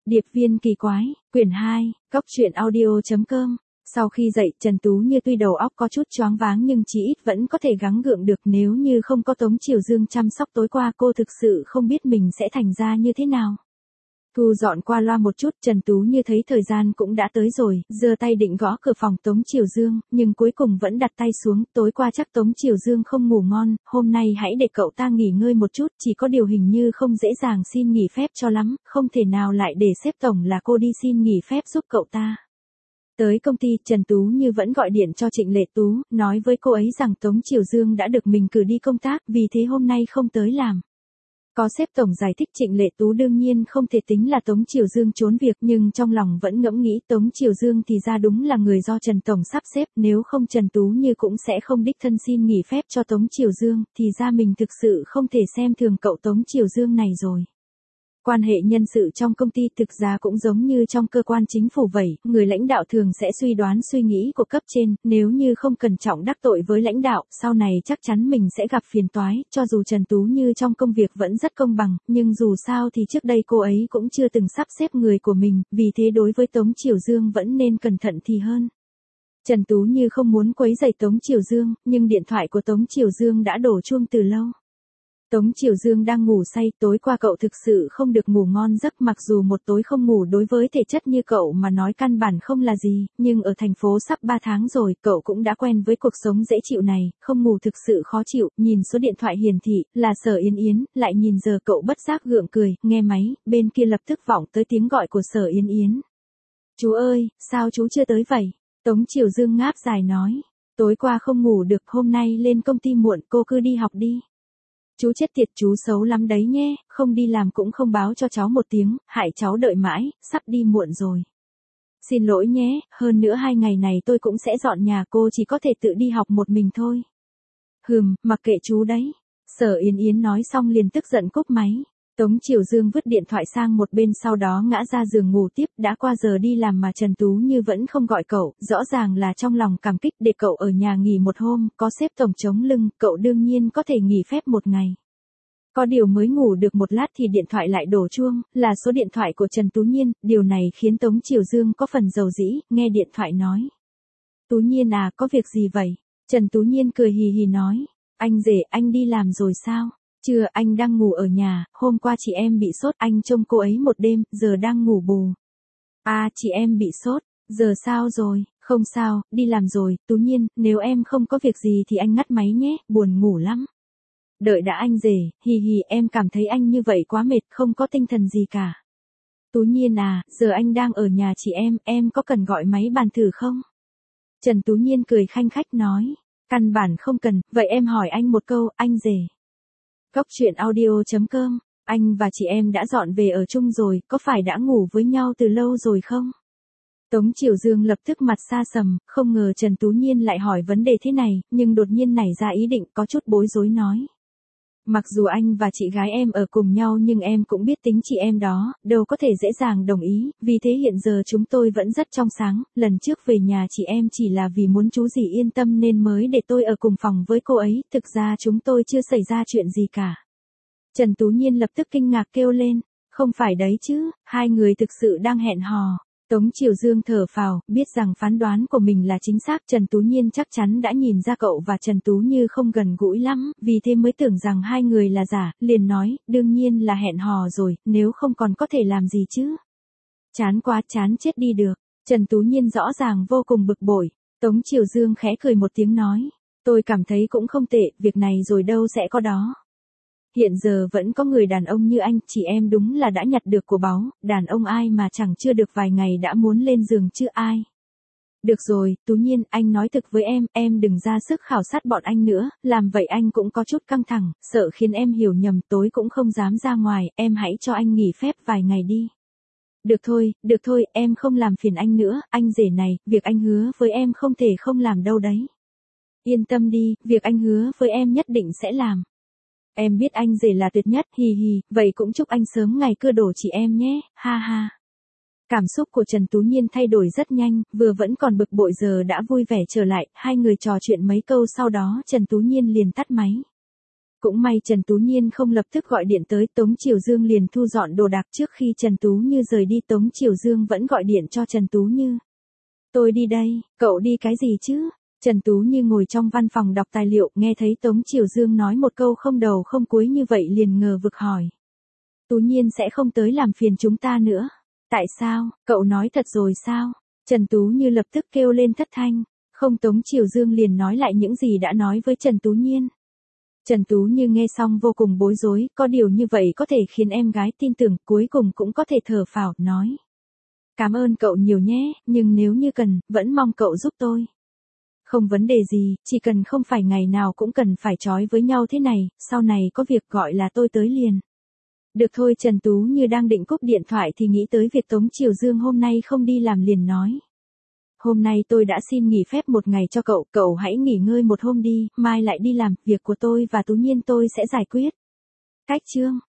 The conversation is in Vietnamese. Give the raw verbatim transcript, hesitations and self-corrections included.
Điệp viên kỳ quái, quyển hai, cốc truyện audio chấm com. Sau khi dậy, Trần Tú Như tuy đầu óc có chút choáng váng nhưng chí ít vẫn có thể gắng gượng được, nếu như không có Tống Triều Dương chăm sóc tối qua cô thực sự không biết mình sẽ thành ra như thế nào. Thu dọn qua loa một chút, Trần Tú Như thấy thời gian cũng đã tới rồi, giơ tay định gõ cửa phòng Tống Triều Dương, nhưng cuối cùng vẫn đặt tay xuống, tối qua chắc Tống Triều Dương không ngủ ngon, hôm nay hãy để cậu ta nghỉ ngơi một chút, chỉ có điều hình như không dễ dàng xin nghỉ phép cho lắm, không thể nào lại để sếp tổng là cô đi xin nghỉ phép giúp cậu ta. Tới công ty, Trần Tú Như vẫn gọi điện cho Trịnh Lệ Tú, nói với cô ấy rằng Tống Triều Dương đã được mình cử đi công tác, vì thế hôm nay không tới làm. Có sếp tổng giải thích, Trịnh Lệ Tú đương nhiên không thể tính là Tống Triều Dương trốn việc, nhưng trong lòng vẫn ngẫm nghĩ Tống Triều Dương thì ra đúng là người do Trần tổng sắp xếp, nếu không Trần Tú Như cũng sẽ không đích thân xin nghỉ phép cho Tống Triều Dương, thì ra mình thực sự không thể xem thường cậu Tống Triều Dương này rồi. Quan hệ nhân sự trong công ty thực ra cũng giống như trong cơ quan chính phủ vậy, người lãnh đạo thường sẽ suy đoán suy nghĩ của cấp trên, nếu như không cẩn trọng đắc tội với lãnh đạo, sau này chắc chắn mình sẽ gặp phiền toái, cho dù Trần Tú Như trong công việc vẫn rất công bằng, nhưng dù sao thì trước đây cô ấy cũng chưa từng sắp xếp người của mình, vì thế đối với Tống Triều Dương vẫn nên cẩn thận thì hơn. Trần Tú Như không muốn quấy rầy Tống Triều Dương, nhưng điện thoại của Tống Triều Dương đã đổ chuông từ lâu. Tống Triều Dương đang ngủ say, tối qua cậu thực sự không được ngủ ngon giấc, mặc dù một tối không ngủ đối với thể chất như cậu mà nói căn bản không là gì, nhưng ở thành phố sắp ba tháng rồi, cậu cũng đã quen với cuộc sống dễ chịu này, không ngủ thực sự khó chịu, nhìn số điện thoại hiển thị, là Sở Yến Yến, lại nhìn giờ cậu bất giác gượng cười, nghe máy, bên kia lập tức vọng tới tiếng gọi của Sở Yến Yến. Chú ơi, sao chú chưa tới vậy? Tống Triều Dương ngáp dài nói, tối qua không ngủ được, hôm nay lên công ty muộn, cô cứ đi học đi. Chú chết tiệt, chú xấu lắm đấy nhé, không đi làm cũng không báo cho cháu một tiếng, hại cháu đợi mãi, sắp đi muộn rồi. Xin lỗi nhé, hơn nữa hai ngày này tôi cũng sẽ dọn nhà, cô chỉ có thể tự đi học một mình thôi. Hừm, mặc kệ chú đấy. Sở Yến Yến nói xong liền tức giận cúp máy. Tống Triều Dương vứt điện thoại sang một bên, sau đó ngã ra giường ngủ tiếp, đã qua giờ đi làm mà Trần Tú Như vẫn không gọi cậu, rõ ràng là trong lòng cảm kích để cậu ở nhà nghỉ một hôm, có sếp tổng chống lưng, cậu đương nhiên có thể nghỉ phép một ngày. Có điều mới ngủ được một lát thì điện thoại lại đổ chuông, là số điện thoại của Trần Tú Nhiên, điều này khiến Tống Triều Dương có phần dầu dĩ, nghe điện thoại nói. Tú Nhiên à, có việc gì vậy? Trần Tú Nhiên cười hì hì nói, anh rể, anh đi làm rồi sao? Chưa, anh đang ngủ ở nhà, hôm qua chị em bị sốt, anh trông cô ấy một đêm, giờ đang ngủ bù. À, chị em bị sốt, giờ sao rồi? Không sao, đi làm rồi, Tú Nhiên, nếu em không có việc gì thì anh ngắt máy nhé, buồn ngủ lắm. Đợi đã anh rể, hì hì, em cảm thấy anh như vậy quá mệt, không có tinh thần gì cả. Tú Nhiên à, giờ anh đang ở nhà chị em, em có cần gọi máy bàn thử không? Trần Tú Nhiên cười khanh khách nói, căn bản không cần, vậy em hỏi anh một câu, anh rể. Cốc truyện audio chấm com, anh và chị em đã dọn về ở chung rồi, có phải đã ngủ với nhau từ lâu rồi không? Tống Triều Dương lập tức mặt xa sầm, không ngờ Trần Tú Nhiên lại hỏi vấn đề thế này, nhưng đột nhiên nảy ra ý định, có chút bối rối nói. Mặc dù anh và chị gái em ở cùng nhau nhưng em cũng biết tính chị em đó, đâu có thể dễ dàng đồng ý, vì thế hiện giờ chúng tôi vẫn rất trong sáng, lần trước về nhà chị em chỉ là vì muốn chú dì yên tâm nên mới để tôi ở cùng phòng với cô ấy, thực ra chúng tôi chưa xảy ra chuyện gì cả. Trần Tú Nhiên lập tức kinh ngạc kêu lên, không phải đấy chứ, hai người thực sự đang hẹn hò. Tống Triều Dương thở phào, biết rằng phán đoán của mình là chính xác, Trần Tú Nhiên chắc chắn đã nhìn ra cậu và Trần Tú Như không gần gũi lắm, vì thế mới tưởng rằng hai người là giả, liền nói, đương nhiên là hẹn hò rồi, nếu không còn có thể làm gì chứ. Chán quá, chán chết đi được. Trần Tú Nhiên rõ ràng vô cùng bực bội. Tống Triều Dương khẽ cười một tiếng nói, tôi cảm thấy cũng không tệ, việc này rồi đâu sẽ có đó. Hiện giờ vẫn có người đàn ông như anh, chị em đúng là đã nhặt được của báu, đàn ông ai mà chẳng chưa được vài ngày đã muốn lên giường chứ ai. Được rồi, Tú Nhiên, anh nói thực với em, em đừng ra sức khảo sát bọn anh nữa, làm vậy anh cũng có chút căng thẳng, sợ khiến em hiểu nhầm, tối cũng không dám ra ngoài, em hãy cho anh nghỉ phép vài ngày đi. Được thôi, được thôi, em không làm phiền anh nữa, anh rể này, việc anh hứa với em không thể không làm đâu đấy. Yên tâm đi, việc anh hứa với em nhất định sẽ làm. Em biết anh rể là tuyệt nhất, hì hì, vậy cũng chúc anh sớm ngày cưa đổ chị em nhé, ha ha. Cảm xúc của Trần Tú Nhiên thay đổi rất nhanh, vừa vẫn còn bực bội giờ đã vui vẻ trở lại, hai người trò chuyện mấy câu sau đó Trần Tú Nhiên liền tắt máy. Cũng may Trần Tú Nhiên không lập tức gọi điện tới, Tống Triều Dương liền thu dọn đồ đạc. Trước khi Trần Tú Như rời đi, Tống Triều Dương vẫn gọi điện cho Trần Tú Như. Tôi đi đây, cậu đi cái gì chứ? Trần Tú Như ngồi trong văn phòng đọc tài liệu, nghe thấy Tống Triều Dương nói một câu không đầu không cuối như vậy liền ngờ vực hỏi. Tú Nhiên sẽ không tới làm phiền chúng ta nữa. Tại sao, cậu nói thật rồi sao? Trần Tú Như lập tức kêu lên thất thanh. Không, Tống Triều Dương liền nói lại những gì đã nói với Trần Tú Nhiên. Trần Tú Như nghe xong vô cùng bối rối, có điều như vậy có thể khiến em gái tin tưởng, cuối cùng cũng có thể thở phào, nói. Cảm ơn cậu nhiều nhé, nhưng nếu như cần, vẫn mong cậu giúp tôi. Không vấn đề gì, chỉ cần không phải ngày nào cũng cần phải trói với nhau thế này, sau này có việc gọi là tôi tới liền. Được thôi, Trần Tú Như đang định cúp điện thoại thì nghĩ tới việc Tống Triều Dương hôm nay không đi làm liền nói. Hôm nay tôi đã xin nghỉ phép một ngày cho cậu, cậu hãy nghỉ ngơi một hôm đi, mai lại đi làm, việc của tôi và Tú Nhiên tôi sẽ giải quyết. Cách chương